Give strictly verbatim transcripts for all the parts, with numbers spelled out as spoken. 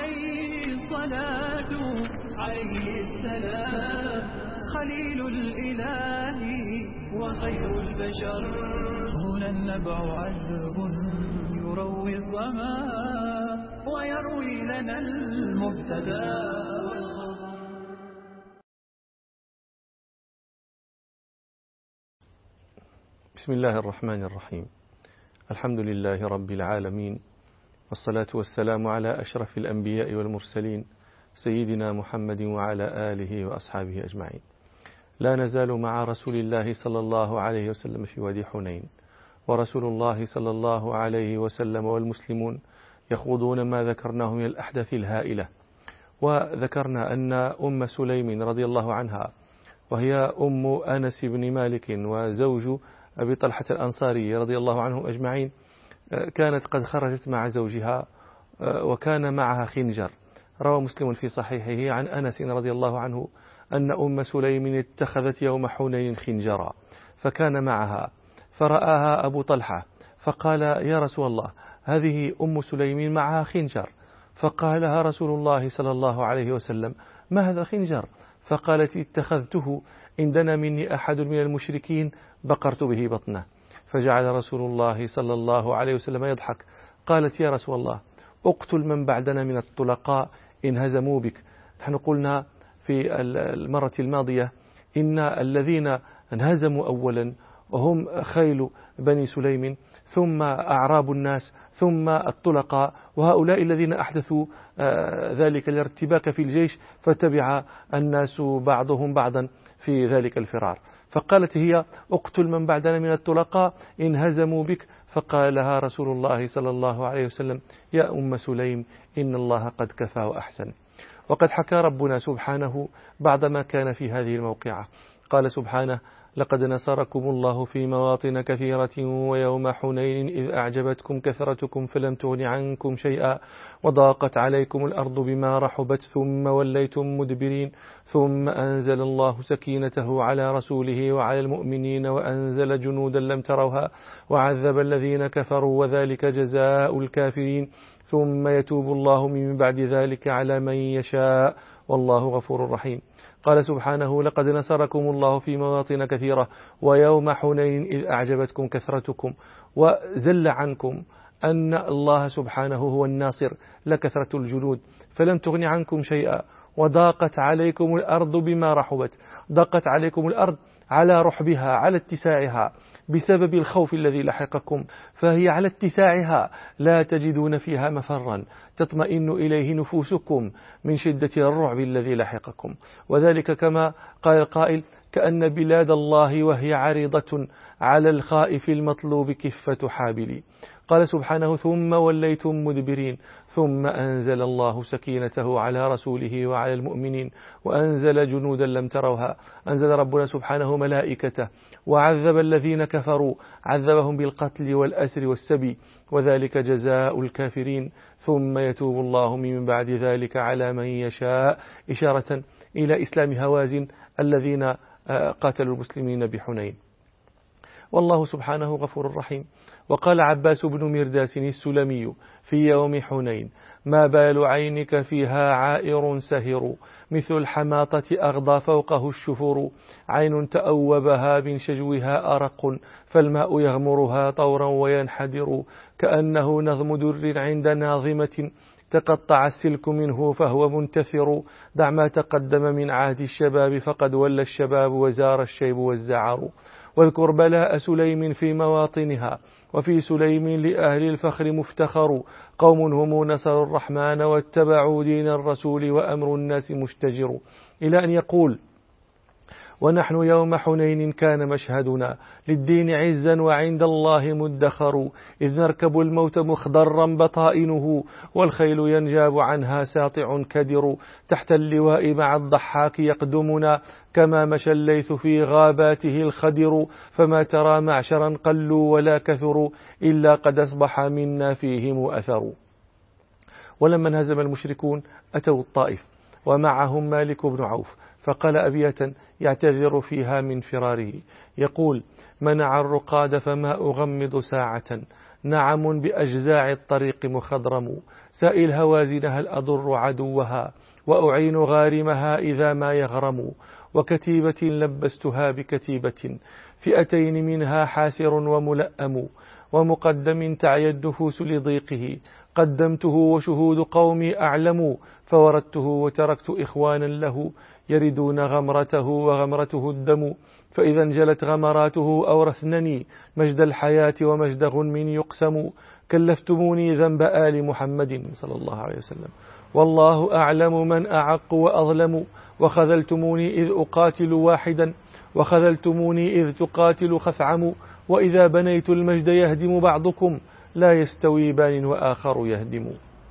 عليه الصلاة عليه السلام خليل الإله وخير البشر. هنا النبع عذب يروي الظما ويروي لنا المبتدى والخبر. بسم الله الرحمن الرحيم. الحمد لله رب العالمين، والصلاة والسلام على أشرف الأنبياء والمرسلين سيدنا محمد وعلى آله وأصحابه أجمعين. لا نزال مع رسول الله صلى الله عليه وسلم في وادي حنين، ورسول الله صلى الله عليه وسلم والمسلمون يخوضون ما ذكرناه من الأحداث الهائلة. وذكرنا أن أم سليم رضي الله عنها، وهي أم أنس بن مالك وزوج أبي طلحة الأنصاري رضي الله عنهم أجمعين، كانت قد خرجت مع زوجها وكان معها خنجر. روى مسلم في صحيحه عن أنس رضي الله عنه أن أم سليم اتخذت يوم حنين خنجرا فكان معها، فرآها أبو طلحة فقال: يا رسول الله، هذه أم سليم معها خنجر. فقالها رسول الله صلى الله عليه وسلم: ما هذا الخنجر؟ فقالت: اتخذته إن دنا مني أحد من المشركين بقرت به بطنه. فجعل رسول الله صلى الله عليه وسلم يضحك. قالت: يا رسول الله، اقتل من بعدنا من الطلقاء إن هزموا بك. نحن قلنا في المرة الماضية إن الذين انهزموا أولا وهم خيل بني سليم، ثم أعراب الناس، ثم الطلقاء، وهؤلاء الذين أحدثوا ذلك الارتباك في الجيش، فتبع الناس بعضهم بعضا في ذلك الفرار. فقالت هي: اقتل من بعدنا من الطلقاء إن هزموا بك. فقال لها رسول الله صلى الله عليه وسلم: يا أم سليم، إن الله قد كفى وأحسن. وقد حكى ربنا سبحانه بعد ما كان في هذه الموقعة. قال سبحانه: لقد نصركم الله في مواطن كثيرة ويوم حنين إذ أعجبتكم كثرتكم فلم تغن عنكم شيئا وضاقت عليكم الأرض بما رحبت ثم وليتم مدبرين ثم أنزل الله سكينته على رسوله وعلى المؤمنين وأنزل جنودا لم تروها وعذب الذين كفروا وذلك جزاء الكافرين ثم يتوب الله من بعد ذلك على من يشاء والله غفور رحيم. قال سبحانه: لقد نصركم الله في مواطن كثيرة ويوم حنين إذ أعجبتكم كثرتكم، وزل عنكم أن الله سبحانه هو الناصر لكثرة الجنود، فلم تغن عنكم شيئا وضاقت عليكم الأرض بما رحبت. ضاقت عليكم الأرض على رحبها، على اتساعها، بسبب الخوف الذي لحقكم، فهي على اتساعها لا تجدون فيها مفرا تطمئن إليه نفوسكم من شدة الرعب الذي لحقكم. وذلك كما قال القائل: كأن بلاد الله وهي عريضة على الخائف المطلوب كفة حابلي. قال سبحانه: ثم وليتم مدبرين ثم أنزل الله سكينته على رسوله وعلى المؤمنين وأنزل جنودا لم تروها. أنزل ربنا سبحانه ملائكته وعذب الذين كفروا، عذبهم بالقتل والأسر والسبي، وذلك جزاء الكافرين ثم يتوب الله من بعد ذلك على من يشاء، إشارة إلى إسلام هوازن الذين قاتلوا المسلمين بحنين. والله سبحانه غفور رحيم. وقال عباس بن مرداس السلمي في يوم حنين: ما بال عينك فيها عائر سهر مثل الحماطة أغضى فوقه الشفر، عين تأوبها من شجوها أرق فالماء يغمرها طورا وينحدر، كأنه نظم در عند ناظمة تقطع السلك منه فهو منتثر، دع ما تقدم من عهد الشباب فقد ولى الشباب وزار الشيب والزعر. واذكر بلاء سليم في مواطنها، وفي سليم لأهل الفخر مفتخر، قوم هم نصروا الرحمن واتبعوا دين الرسول وأمر الناس مشتجر، إلى أن يقول: ونحن يوم حنين كان مشهدنا للدين عزا وعند الله مدخر، إذ نركب الموت مخضرا بطائنه والخيل ينجاب عنها ساطع كدر، تحت اللواء مع الضحاك يقدمنا كما مشى الليث في غاباته الخدر، فما ترى معشرا قلوا ولا كثروا إلا قد أصبح منا فيهم أثر. ولما انهزم المشركون أتوا الطائف ومعهم مالك بن عوف، فقال أبياتا يعتذر فيها من فراره، يقول: منع الرقاد فما أغمض ساعة نعم بأجزاع الطريق مخضرم، سائل هوازن هل أضر عدوها وأعين غارمها إذا ما يغرم، وكتيبة لبستها بكتيبة فئتين منها حاسر وملأم، ومقدم تعي الدفوس لضيقه قدمته وشهود قومي أعلم، فوردته وتركت إخوانا له يردون غمرته وغمرته الدم، فإذا انجلت غمراته أورثنني مجد الحياة ومجد غنم يقسم، كلفتموني ذنب آل محمد صلى الله عليه وسلم والله أعلم من أعق وأظلم، وخذلتموني إذ أقاتل واحدا وخذلتموني إذ تقاتل خثعم، وإذا بنيت المجد يهدم بعضكم لا يستوي بان وآخر يهدم.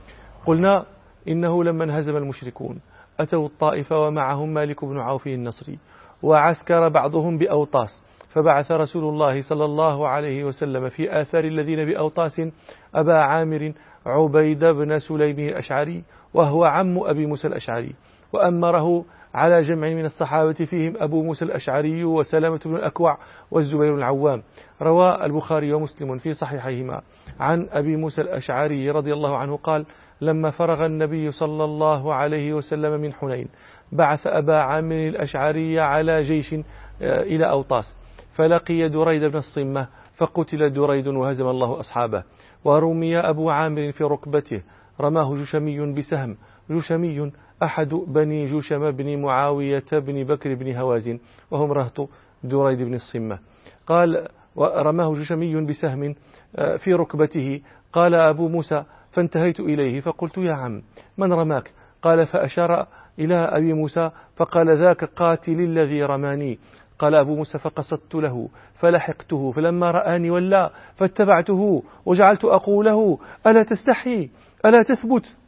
قلنا إنه لما انهزم المشركون أتوا الطائف ومعهم مالك بن عوف النصري، وعسكر بعضهم بأوطاس، فبعث رسول الله صلى الله عليه وسلم في آثار الذين بأوطاس أبا عامر عبيد بن سليم الأشعري وهو عم أبي موسى الأشعري، وأمره على جمع من الصحابة فيهم أبو موسى الأشعري وسلمة بن الأكوع والزبير العوام. روى البخاري ومسلم في صحيحيهما عن أبي موسى الأشعري رضي الله عنه قال: لما فرغ النبي صلى الله عليه وسلم من حنين بعث أبا عامر الأشعري على جيش إلى أوطاس، فلقي دريد بن الصمة فقتل دريد وهزم الله أصحابه، ورمي أبو عامر في ركبته، رماه جشمي بسهم، جشمي أحد بني جشم بن معاوية بن بكر بن هوازن وهم رهط دريد بن الصمة. قال: ورماه جشمي بسهم في ركبته. قال أبو موسى: فانتهيت إليه فقلت: يا عم من رماك؟ قال: فأشار إلى أبي موسى فقال: ذاك قاتل الذي رماني. قال أبو موسى: فقصدت له فلحقته، فلما رآني ولا فاتبعته وجعلت أقوله: ألا تستحي ألا تثبت؟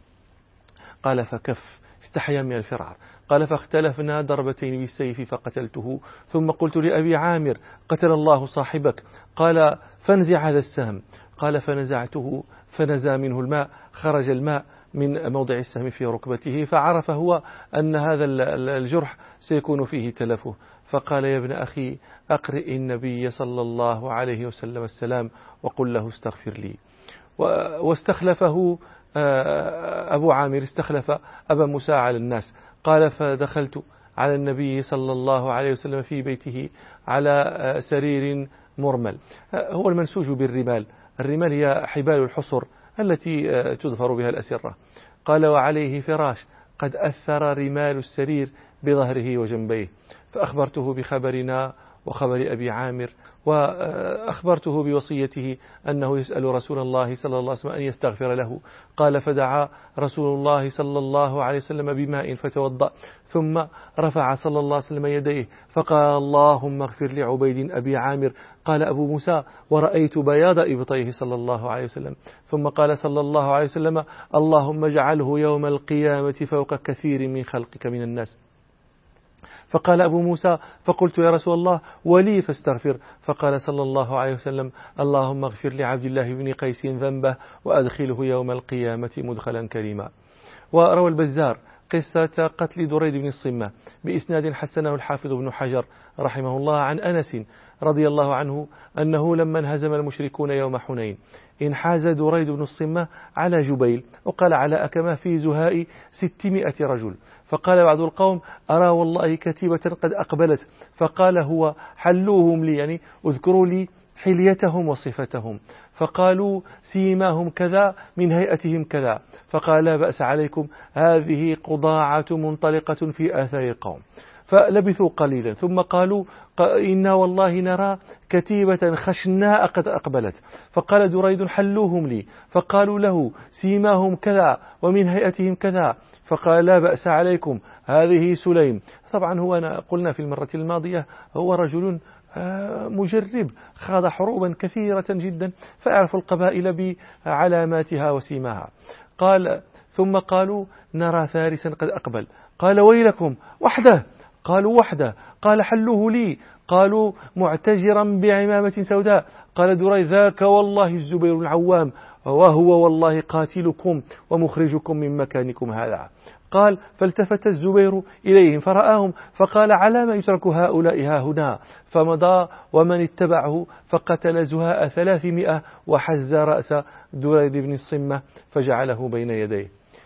قال: فكف، استحيا من الفرار. قال: فاختلفنا ضربتين بالسيف فقتلته، ثم قلت لأبي عامر: قتل الله صاحبك. قال: فانزع هذا السهم. قال: فنزعته فنزى منه الماء، خرج الماء من موضع السهم في ركبته، فعرف هو أن هذا الجرح سيكون فيه تلفه، فقال: يا ابن أخي أقرئ النبي صلى الله عليه وسلم السلام وقل له استغفر لي. واستخلفه أبو عامر، استخلف أبا موسى على الناس. قال: فدخلت على النبي صلى الله عليه وسلم في بيته على سرير مرمل، هو المنسوج بالرمال، الرمال هي حبال الحصر التي تظفر بها الأسرة. قال: وعليه فراش قد أثر رمال السرير بظهره وجنبيه، فأخبرته بخبرنا وخبر أبي عامر، وأخبرته بوصيته أنه يسأل رسول الله صلى الله عليه وسلم أن يستغفر له. قال: فدعا رسول الله صلى الله عليه وسلم بماء فتوضأ، ثم رفع صلى الله عليه وسلم يديه فقال: اللهم اغفر لعبيد أبي عامر. قال أبو موسى: ورأيت بياض إبطيه صلى الله عليه وسلم. ثم قال صلى الله عليه وسلم: اللهم اجعله يوم القيامة فوق كثير من خلقك من الناس. فقال أبو موسى: فقلت: يا رسول الله ولي فاستغفر. فقال صلى الله عليه وسلم: اللهم اغفر لعبد الله بن قيس ذنبه وأدخله يوم القيامة مدخلا كريما. وروى البزار قصة قتل دريد بن الصمة بإسناد حسنه الحافظ بن حجر رحمه الله عن أنس رضي الله عنه أنه لما انهزم المشركون يوم حنين انحاز دريد بن الصمة على جبيل، وقال على أكمه في زهاء ستمائة رجل. فقال بعض القوم: أرى والله كتيبة قد أقبلت. فقال هو: حلوهم لي، يعني اذكروا لي حليتهم وصفتهم. فقالوا: سيماهم كذا من هيئتهم كذا. فقال: لا بأس عليكم، هذه قضاعة منطلقة في آثار القوم. فلبثوا قليلا ثم قالوا: إنا والله نرى كتيبة خشناء قد أقبلت. فقال دريد: حلوهم لي. فقالوا له: سيماهم كذا ومن هيئتهم كذا. فقال: لا بأس عليكم، هذه سليم. طبعا هو قلنا في المرة الماضية هو رجل مجرب، خاض حروبا كثيرة جدا، فيعرف القبائل بعلاماتها وسيماها. قال: ثم قالوا: نرى فارسا قد أقبل. قال: ويلكم وحده. قالوا وحده. قال حلوه لي. قالوا معتجرا بعمامة سوداء. قال دريد ذاك والله الزبير بن العوام وهو والله قاتلكم ومخرجكم من مكانكم هذا. قال فالتفت الزبير إليهم فرآهم فقال على ما يترك هؤلاء ها هنا، فمضى ومن اتبعه فقتل زهاء ثلاثمائة وحز رأس دريد بن الصمة فجعله بين يديه.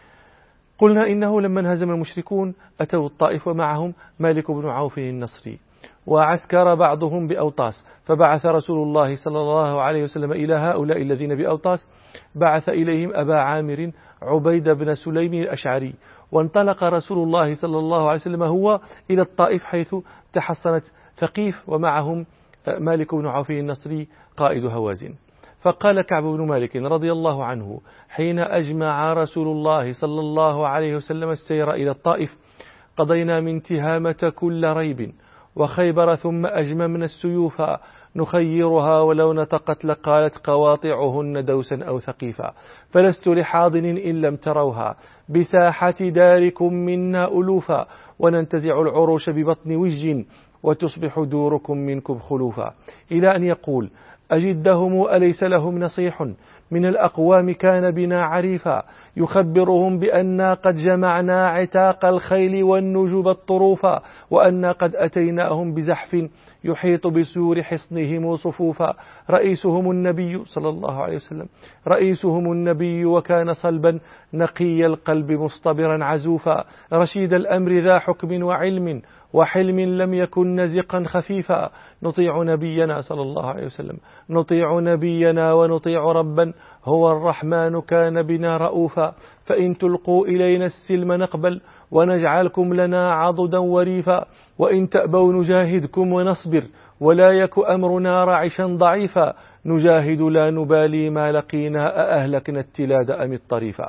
قلنا إنه لما انهزم المشركون أتوا الطائف ومعهم مالك بن عوف النصري، وعسكر بعضهم بأوطاس، فبعث رسول الله صلى الله عليه وسلم إلى هؤلاء الذين بأوطاس بعث إليهم أبا عامر عبيد بن سليم الأشعري، وانطلق رسول الله صلى الله عليه وسلم هو إلى الطائف حيث تحصنت ثقيف ومعهم مالك بن عوف النصري قائد هوازن. فقال كعب بن مالك رضي الله عنه حين أجمع رسول الله صلى الله عليه وسلم السير إلى الطائف: قضينا من تهامة كل ريب وخيبر ثم أجممنا السيوف نخيرها ولو نطقت لقالت قواطعهن دوسا أو ثقيفا، فلست لحاضن إن لم تروها بساحة داركم منا ألوفا، وننتزع العروش ببطن وج وتصبح دوركم منكم خلوفا، إلى أن يقول: أجدهم أليس لهم نصيح من الأقوام كان بنا عريفا، يخبرهم بأننا قد جمعنا عتاق الخيل والنجوب الطروفا، وأننا قد أتيناهم بزحف يحيط بسور حصنهم صفوفا، رئيسهم النبي صلى الله عليه وسلم رئيسهم النبي وكان صلبا نقي القلب مصطبرا عزوفا، رشيد الأمر ذا حكم وعلم وحلم لم يكن نزقا خفيفا، نطيع نبينا صلى الله عليه وسلم نطيع نبينا ونطيع ربا هو الرحمن كان بنا رؤوفا، فإن تلقوا إلينا السلم نقبل ونجعلكم لنا عضدا وريفا، وإن تأبوا نجاهدكم ونصبر ولا يك أمرنا رعشا ضعيفا، نجاهد لا نبالي ما لقينا أأهلكنا التلاد أم الطريفا.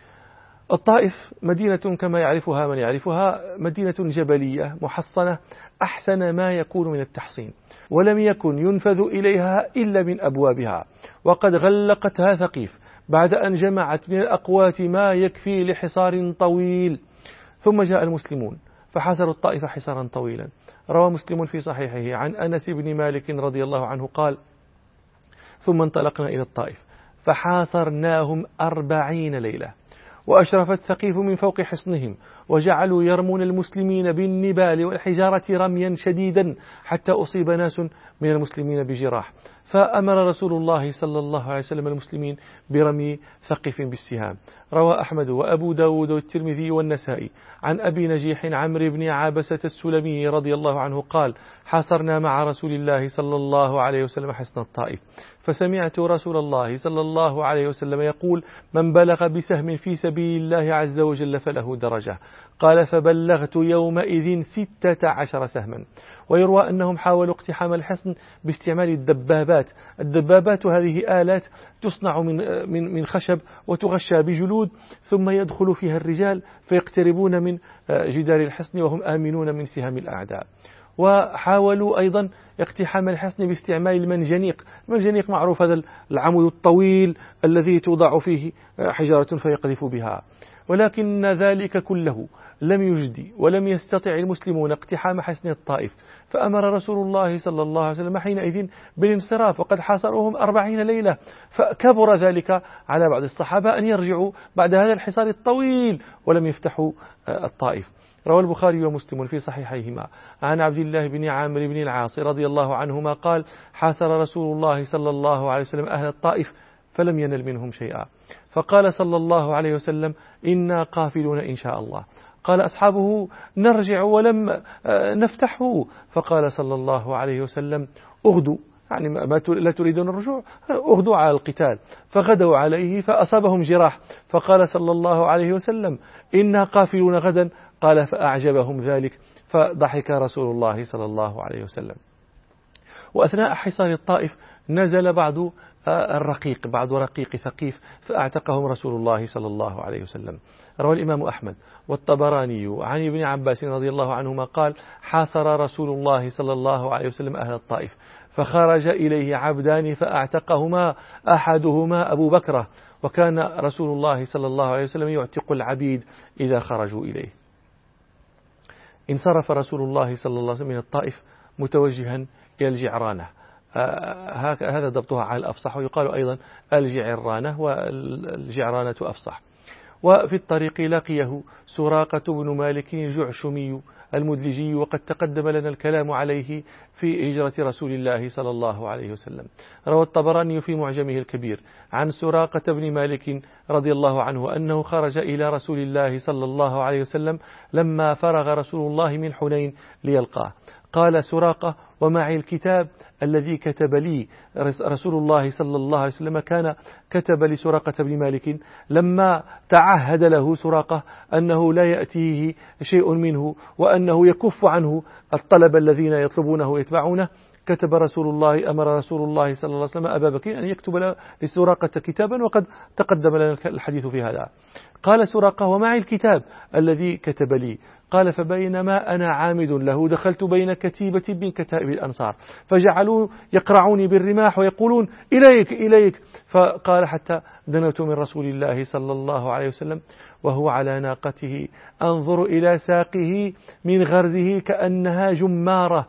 الطائف مدينة كما يعرفها من يعرفها، مدينة جبلية محصنة أحسن ما يكون من التحصين، ولم يكن ينفذ إليها إلا من أبوابها، وقد غلقتها ثقيف بعد أن جمعت من الأقوات ما يكفي لحصار طويل. ثم جاء المسلمون فحاصروا الطائف حصارا طويلا. روى مسلم في صحيحه عن أنس بن مالك رضي الله عنه قال: ثم انطلقنا إلى الطائف فحاصرناهم أربعين ليلة، وأشرفت ثقيف من فوق حصنهم، وجعلوا يرمون المسلمين بالنبال والحجارة رميا شديدا حتى أصيب ناس من المسلمين بجراح، فأمر رسول الله صلى الله عليه وسلم المسلمين برمي ثقيف بالسهام. روى أحمد وأبو داود والترمذي والنسائي عن أبي نجيح عمرو بن عابسة السلمي رضي الله عنه قال: حاصرنا مع رسول الله صلى الله عليه وسلم حصن الطائف، فسمعت رسول الله صلى الله عليه وسلم يقول: من بلغ بسهم في سبيل الله عز وجل فله درجة. قال: فبلغت يومئذ ستة عشر سهما. ويروى أنهم حاولوا اقتحام الحصن باستعمال الدبابات. الدبابات هذه آلات تصنع من من من خشب وتغشى بجلود، ثم يدخل فيها الرجال فيقتربون من جدار الحصن وهم آمنون من سهام الأعداء. وحاولوا أيضا اقتحام الحصن باستعمال المنجنيق. المنجنيق معروف، هذا العمود الطويل الذي توضع فيه حجارة فيقذف بها. ولكن ذلك كله لم يجدي ولم يستطع المسلمون اقتحام حصن الطائف، فأمر رسول الله صلى الله عليه وسلم حينئذ بالانصراف، وقد حاصروهم أربعين ليلة. فكبر ذلك على بعض الصحابة أن يرجعوا بعد هذا الحصار الطويل ولم يفتحوا الطائف. روى البخاري ومسلم في صحيحيهما عن عبد الله بن عامر بن العاص رضي الله عنهما قال: حاصر رسول الله صلى الله عليه وسلم أهل الطائف فلم ينل منهم شيئا، فقال صلى الله عليه وسلم: إنا قافلون إن شاء الله. قال أصحابه: نرجع ولم نفتحه، فقال صلى الله عليه وسلم: أغدوا، يعني ما لا تريدون الرجوع، أغدوا على القتال. فغدوا عليه فأصابهم جراح، فقال صلى الله عليه وسلم: إنا قافلون غدا. قال: فأعجبهم ذلك، فضحك رسول الله صلى الله عليه وسلم. وأثناء حصار الطائف نزل بعض الرقيق بعض رقيق ثقيف فأعتقهم رسول الله صلى الله عليه وسلم. روى الإمام أحمد والطبراني عن ابن عباس رضي الله عنهما قال: حاصر رسول الله صلى الله عليه وسلم أهل الطائف، فخرج إليه عبدان فأعتقهما، أحدهما أبو بكرة، وكان رسول الله صلى الله عليه وسلم يعتق العبيد إذا خرجوا إليه. انصرف رسول الله صلى الله عليه وسلم من الطائف متوجها إلى الجعرانة، هذا ضبطها على الأفصح، ويقال أيضا الجعرانة والجعرانة أفصح. وفي الطريق لقيه سراقة بن مالك الجعشمي المدلجي، وقد تقدم لنا الكلام عليه في هجرة رسول الله صلى الله عليه وسلم. روى الطبراني في معجمه الكبير عن سراقة بن مالك رضي الله عنه أنه خرج إلى رسول الله صلى الله عليه وسلم لما فرغ رسول الله من حنين ليلقاه. قال سراقة: ومعي الكتاب الذي كتب لي رسول الله صلى الله عليه وسلم. كان كتب لسراقة بن مالك لما تعهد له سراقة أنه لا يأتيه شيء منه وأنه يكف عنه الطلب الذين يطلبونه ويتبعونه. كتب رسول الله أمر رسول الله صلى الله عليه وسلم أبا بكر أن يكتب لسراقة كتابا، وقد تقدم لنا الحديث في هذا. قال سراقة: ومعي الكتاب الذي كتب لي. قال: فبينما أنا عامد له دخلت بين كتيبة من كتائب الأنصار، فجعلوا يقرعوني بالرماح ويقولون: إليك إليك. فقال: حتى دنوت من رسول الله صلى الله عليه وسلم وهو على ناقته أنظر إلى ساقه من غرزه كأنها جمارة.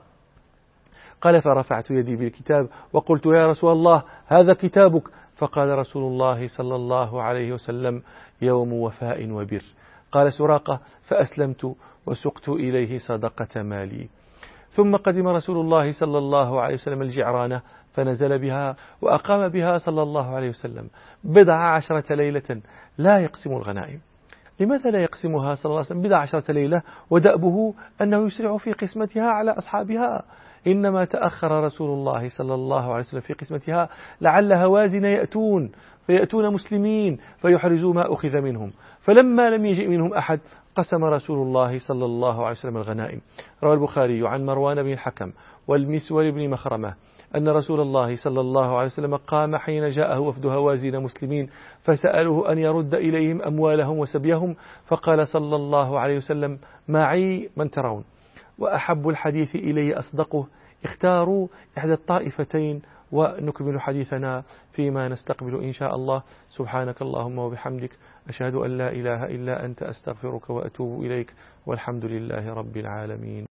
قال: فرفعت يدي بالكتاب وقلت: يا رسول الله، هذا كتابك. فقال رسول الله صلى الله عليه وسلم: يوم وفاء وبر. قال سراقة: فأسلمت وسقت إليه صدقة مالي. ثم قدم رسول الله صلى الله عليه وسلم الجعرانة فنزل بها وأقام بها صلى الله عليه وسلم بضع عشرة ليلة لا يقسم الغنائم. لماذا لا يقسمها صلى الله عليه وسلم بضع عشرة ليلة ودأبه أنه يسرع في قسمتها على أصحابها؟ إنما تأخر رسول الله صلى الله عليه وسلم في قسمتها لعل هوازن يأتون فيأتون مسلمين فيحرزوا ما أخذ منهم، فلما لم يجئ منهم أحد قسم رسول الله صلى الله عليه وسلم الغنائم. روى البخاري عن مروان بن الحكم والمسور بن مخرمة أن رسول الله صلى الله عليه وسلم قام حين جاءه وفد هوازن مسلمين فسألوه أن يرد إليهم أموالهم وسبيهم، فقال صلى الله عليه وسلم: معي من ترون، وأحب الحديث إلي أصدقه، اختاروا إحدى الطائفتين. ونكمل حديثنا فيما نستقبل إن شاء الله. سبحانك اللهم وبحمدك، أشهد أن لا إله إلا أنت، أستغفرك وأتوب إليك، والحمد لله رب العالمين.